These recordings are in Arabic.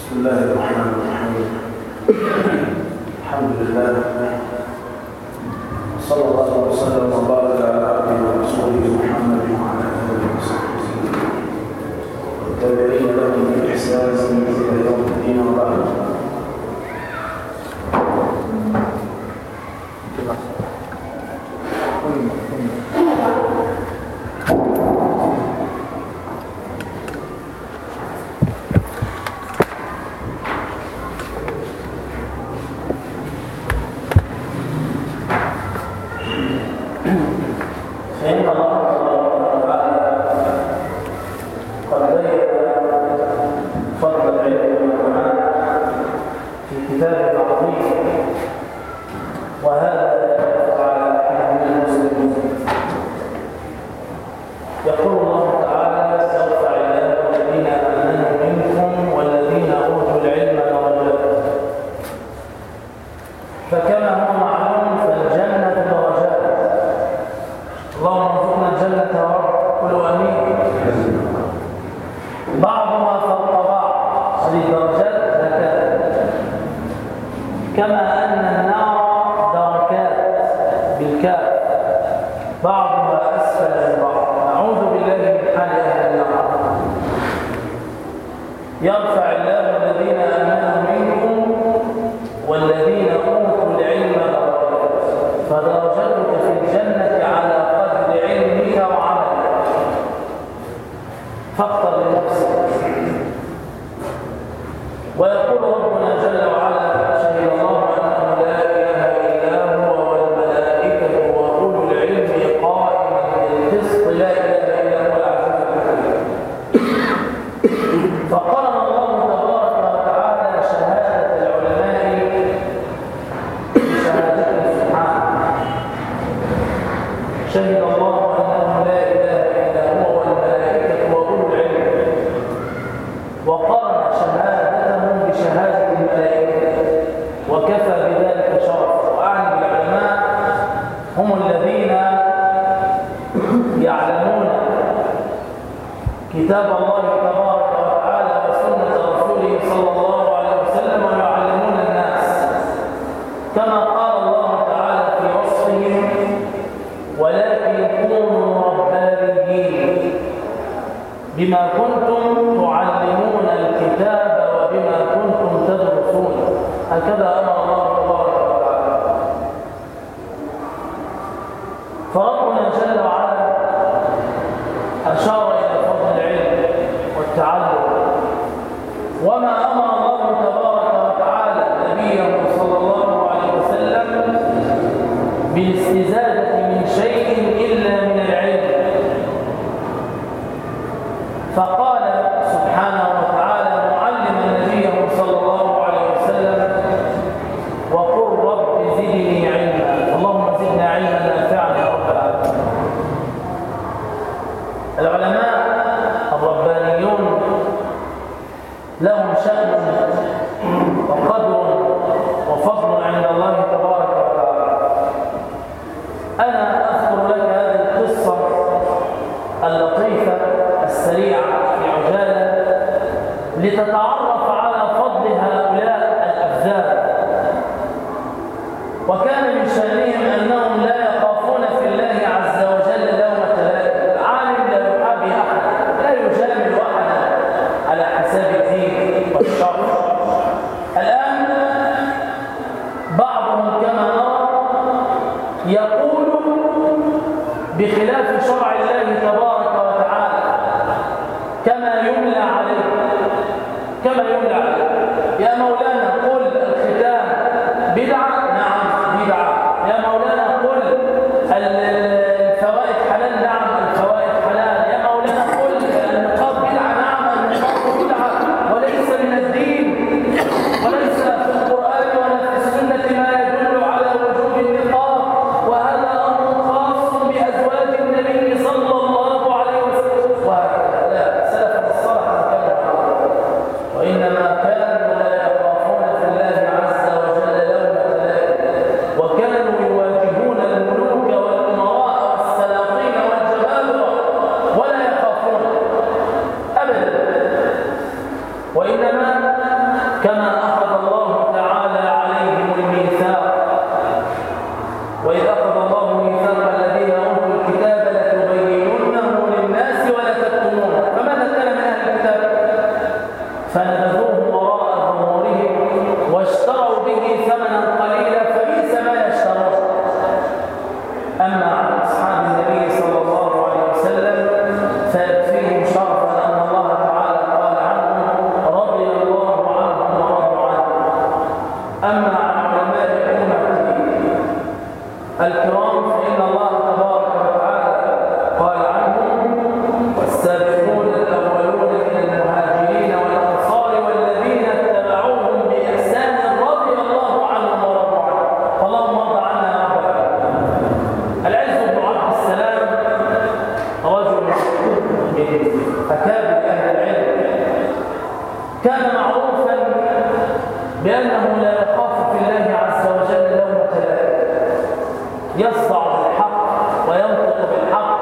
بسم الله الرحمن الرحيم. الحمد لله صلى الله وسلم وبارك على عبده ورسوله محمد وعلى اله وصحبه والتابعين لهم باحسان الى يوم الدين وبعد. وإنما فنبذوه وراء ظهورهم واشتروا به ثمنا قليلا فبئس ما يشترون. أما عن أصحاب النبي صلى الله عليه وسلم فيكفيهم شرفا أن الله تعالى قال عنهم رضي الله عنهم ورضوا عنه. أما عن علماء أمتي الكرام فإن الله تبارك وتعالى قال عنهم والسابقون الأولون من المهاجرين والأنصار والذين اتبعوهم بإحسان رضي الله عنهم ورضوا عنه. اللهم ارض عنا وارض. العز بن عبد السلام رجل من أكابر أهل العلم كان معروفا بأنه لا يخاف في الله عز وجل لومة لائم، يصدع بالحق وينطق بالحق.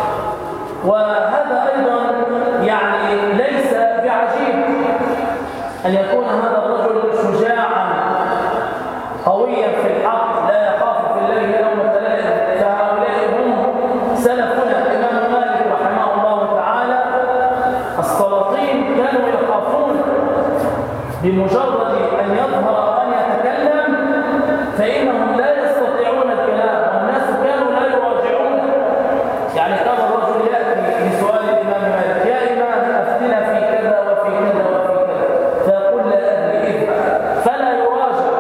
وهذا أيضا يعني ليس بعجيب أن يكون هذا الرجل شجاعا قويا في الحق لا يخاف في الله لومة لائم. فهؤلاء هم سلفنا. الإمام مالك رحمه الله تعالى السلاطين كانوا يخافون بمجرد أن يظهر أن يتكلم فإنهم لا يستطيعون الكلام، والناس كانوا لا يراجعون. يعني كان الرجل يأتي بسؤال الإمام مالك: يا إمام أفتنا في كذا وفي كذا وفي كذا، فيقول لا أدري اذهب، فلا يراجع،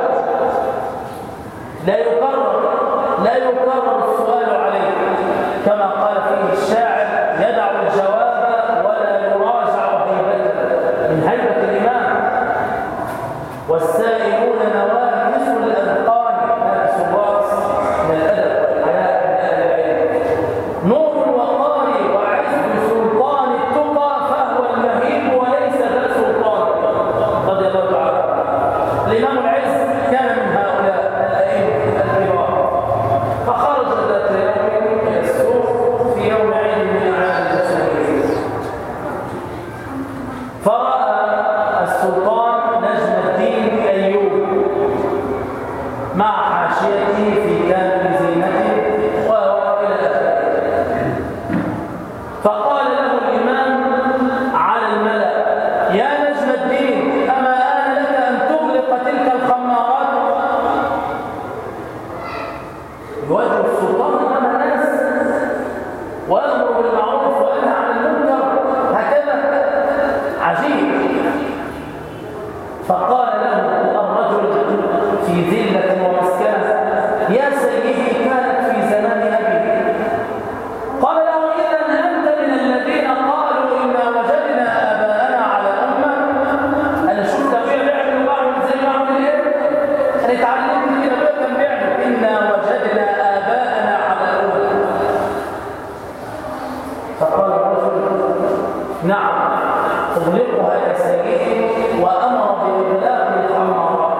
لا يكرر السؤال عليه، كما قال فيه الشاعر: يدع الجواب ولا يراجع هيبته، من هيبة الإمام. والسائلون نواكس الأذقان، ناكس الرأس من الأدب والحياء من أهل العلم. نور الوقار وعز سلطان التقى فهو المهيب وليس ذا سلطان، رضي الله تعالى. الإمام العز كان من هؤلاء الأئمة الكبار، فخرج ذات يوم إلى السوق في يوم عيد من أعياد المسلمين، فرأى السلطان نجم الدين أيوب مع حاشيته في كامل زينته وهو إلى آخره. فقال له الإمام على الملأ: يا نجم الدين، أما آن لك أن تغلق تلك الخمارات؟ يواجه السلطان أمام الناس ويأمر بالمعروف وينهى عن المنكر، هكذا عجيب. فقال له الرجل في ذلة ومسكنة: يا سيدي، كانت في زمان أبي. قال له: إذن أنت من الذين قالوا إنا وجدنا آباءنا على أمة. أنا شفت أبويا بيعمل وبعمل زي ما أعمل إيه؟ أنا اتعلمت كده أبويا كان بيعمل. إنا وجدنا آباءنا على أمة. فقال الرجل: نعم أغلقها يا سيدي، وأمر بإغلاق الخمارات.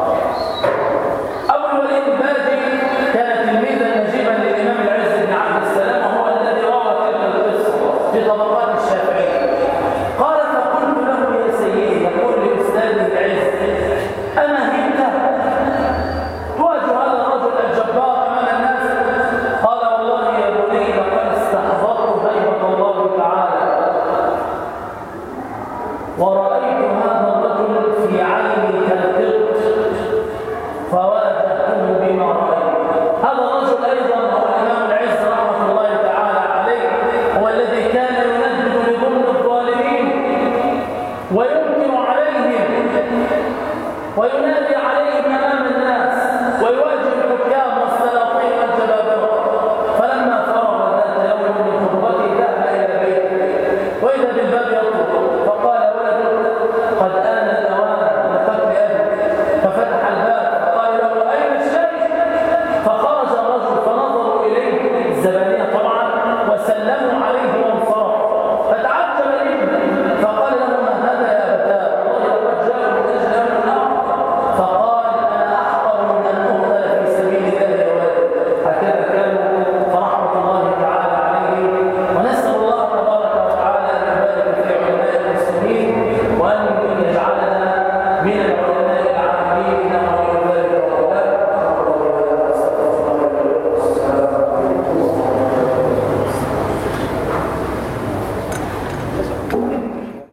أبو الوليد الباجي كان تلميذا نجيبا للإمام العز بن عبد السلام، وهو الذي روى تلك القصة في طبقات الشافعي. قال: فقلت له: يا سيدي، يقول لأستاذه العز: أما هبت تواجه هذا الرجل الجبار أمام الناس؟ قال: والله يا بني لقد استحضرت هيبة الله تعالى، ورأيت هذا الرجل في عيني كالقرد، فواجهته بما رأيت. هذا الرجل أيضا هو الإمام العز رحمة الله تعالى عليه، هو الذي كان يندد لظلم الظالمين وينكر عليهم وينادي عليهم أمام الناس.